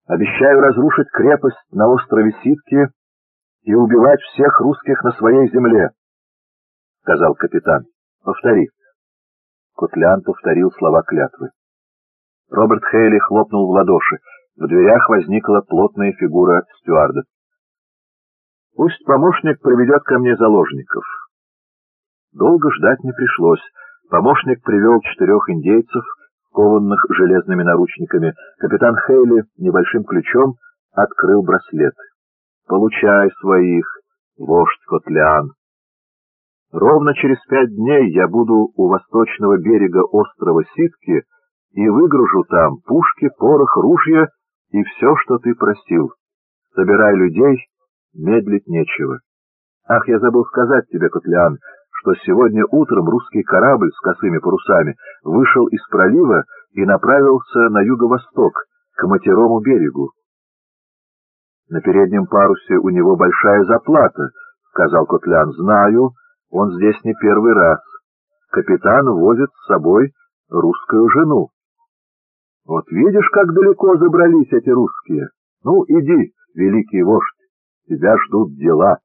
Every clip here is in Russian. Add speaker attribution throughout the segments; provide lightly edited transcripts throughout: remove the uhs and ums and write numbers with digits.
Speaker 1: Обещаю разрушить крепость на острове Ситки и убивать всех русских на своей земле, — сказал капитан. — Повтори. Котлян повторил слова клятвы. Роберт Хейли хлопнул в ладоши. В дверях возникла плотная фигура стюарда. — Пусть помощник приведет ко мне заложников. Долго ждать не пришлось. Помощник привел 4 индейцев, кованных железными наручниками. Капитан Хейли небольшим ключом открыл браслет. «Получай своих, вождь Котлян. Ровно через 5 дней я буду у восточного берега острова Ситки и выгружу там пушки, порох, ружья и все, что ты просил. Собирай людей, медлить нечего. Ах, я забыл сказать тебе, Котлян, что сегодня утром русский корабль с косыми парусами вышел из пролива и направился на юго-восток, к Матерому берегу. На переднем парусе у него большая заплата, — сказал Котлян. — Знаю, он здесь не первый раз. Капитан возит с собой русскую жену. Вот видишь, как далеко забрались эти русские. Ну, иди, великий вождь, тебя ждут дела.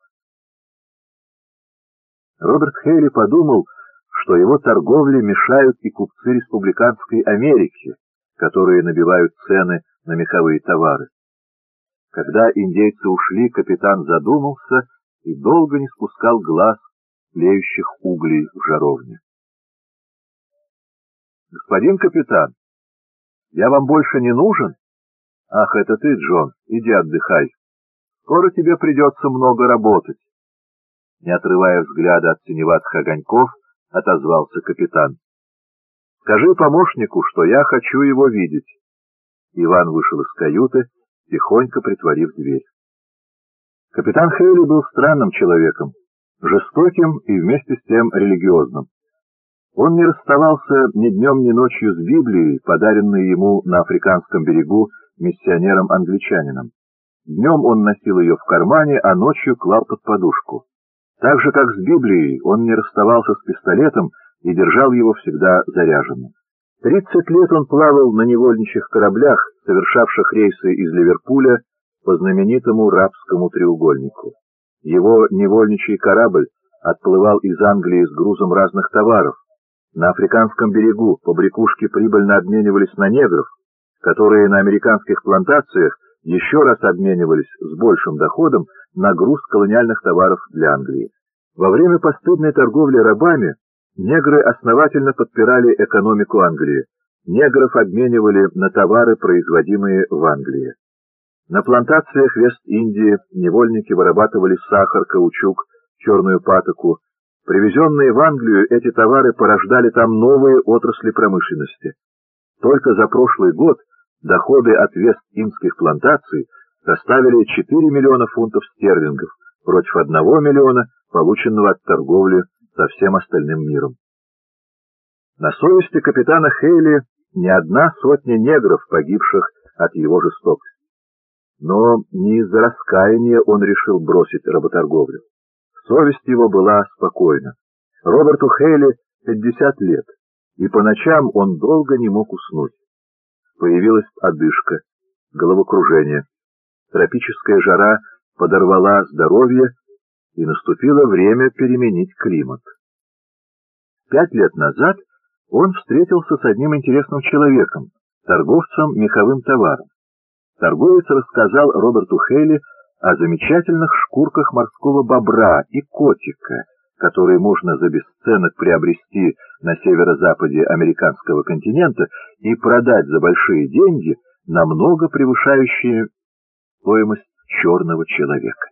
Speaker 1: Роберт Хейли подумал, что его торговле мешают и купцы республиканской Америки, которые набивают цены на меховые товары. Когда индейцы ушли, капитан задумался и долго не спускал глаз тлеющих углей в жаровне. — Господин капитан, я вам больше не нужен? — Ах, это ты, Джон, иди отдыхай. Скоро тебе придется много работать. Не отрывая взгляда от синеватых огоньков, отозвался капитан. — Скажи помощнику, что я хочу его видеть. Иван вышел из каюты, тихонько притворив дверь. Капитан Хейли был странным человеком, жестоким и вместе с тем религиозным. Он не расставался ни днем, ни ночью с Библией, подаренной ему на африканском берегу миссионером-англичанином. Днем он носил ее в кармане, а ночью клал под подушку. Так же, как с Библией, он не расставался с пистолетом и держал его всегда заряженным. 30 лет он плавал на невольничьих кораблях, совершавших рейсы из Ливерпуля по знаменитому Рабскому треугольнику. Его невольничий корабль отплывал из Англии с грузом разных товаров. На африканском берегу побрякушки прибыльно обменивались на негров, которые на американских плантациях еще раз обменивались с большим доходом на груз колониальных товаров для Англии. Во время постыдной торговли рабами негры основательно подпирали экономику Англии. Негров обменивали на товары, производимые в Англии. На плантациях Вест-Индии невольники вырабатывали сахар, каучук, черную патоку. Привезенные в Англию эти товары порождали там новые отрасли промышленности. Только за прошлый год доходы от Вест-Индских плантаций составили 4 миллиона фунтов стерлингов против 1 миллиона, полученного от торговли со всем остальным миром. На совести капитана Хейли не 1 негров, погибших от его жестокости. Но не из-за раскаяния он решил бросить работорговлю. Совесть его была спокойна. Роберту Хейли 50 лет, и по ночам он долго не мог уснуть. Появилась одышка, головокружение. Тропическая жара подорвала здоровье, и наступило время переменить климат. 5 лет назад он встретился с одним интересным человеком, торговцем меховым товаром. Торговец рассказал Роберту Хейли о замечательных шкурках морского бобра и котика, которые можно за бесценок приобрести на северо-западе американского континента и продать за большие деньги, намного превышающие стоимость черного человека.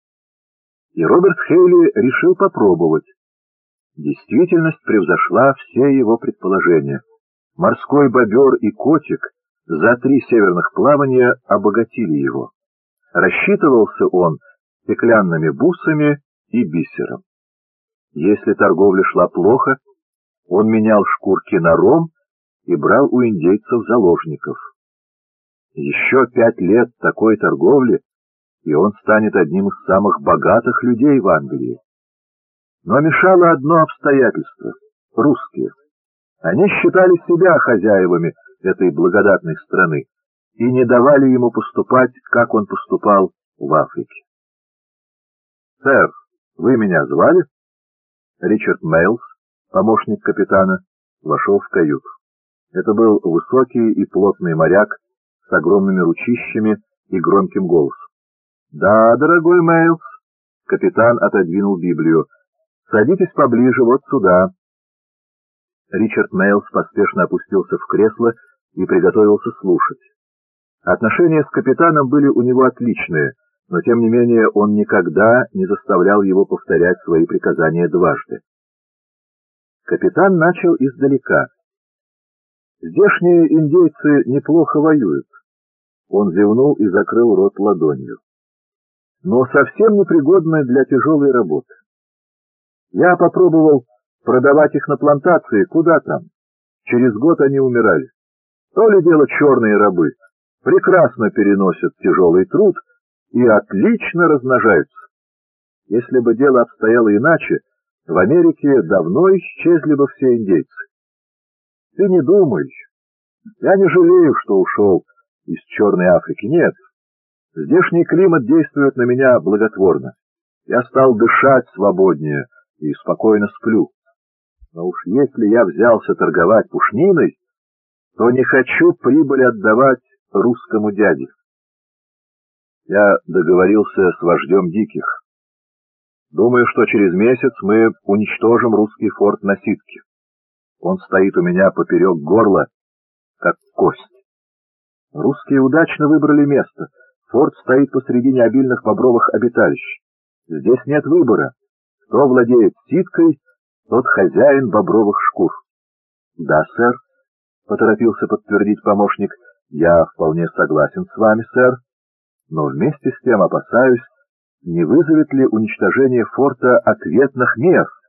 Speaker 1: И Роберт Хейли решил попробовать. Действительность превзошла все его предположения. Морской бобер и котик за 3 северных плавания обогатили его. Рассчитывался он стеклянными бусами и бисером. Если торговля шла плохо, он менял шкурки на ром и брал у индейцев заложников. Еще 5 лет такой торговли, и он станет одним из самых богатых людей в Англии. Но мешало одно обстоятельство — русские. Они считали себя хозяевами этой благодатной страны и не давали ему поступать, как он поступал в Африке. «Сэр, вы меня звали?» Ричард Мейлс, помощник капитана, вошел в каюту. Это был высокий и плотный моряк с огромными ручищами и громким голосом. «Да, дорогой Мейлс», — капитан отодвинул Библию, — «садитесь поближе, вот сюда». Ричард Мейлс поспешно опустился в кресло и приготовился слушать. Отношения с капитаном были у него отличные, но тем не менее он никогда не заставлял его повторять свои приказания дважды. Капитан начал издалека. «Здешние индейцы неплохо воюют». Он зевнул и закрыл рот ладонью. «Но совсем непригодны для тяжелой работы. Я попробовал продавать их на плантации, куда там. Через год они умирали. То ли дело черные рабы, прекрасно переносят тяжелый труд и отлично размножаются. Если бы дело обстояло иначе, в Америке давно исчезли бы все индейцы. Ты не думай, я не жалею, что ушел из Черной Африки, нет. Здешний климат действует на меня благотворно. Я стал дышать свободнее и спокойно сплю. Но уж если я взялся торговать пушниной, то не хочу прибыль отдавать русскому дяде. Я договорился с вождем диких. Думаю, что через месяц мы уничтожим русский форт на Ситке. Он стоит у меня поперек горла, как кость. Русские удачно выбрали место. Форт стоит посредине обильных бобровых обиталищ. Здесь нет выбора. Кто владеет Ситкой, тот хозяин бобровых шкур. — Да, сэр, — поторопился подтвердить помощник, — я вполне согласен с вами, сэр, но вместе с тем опасаюсь, не вызовет ли уничтожение форта ответных мер.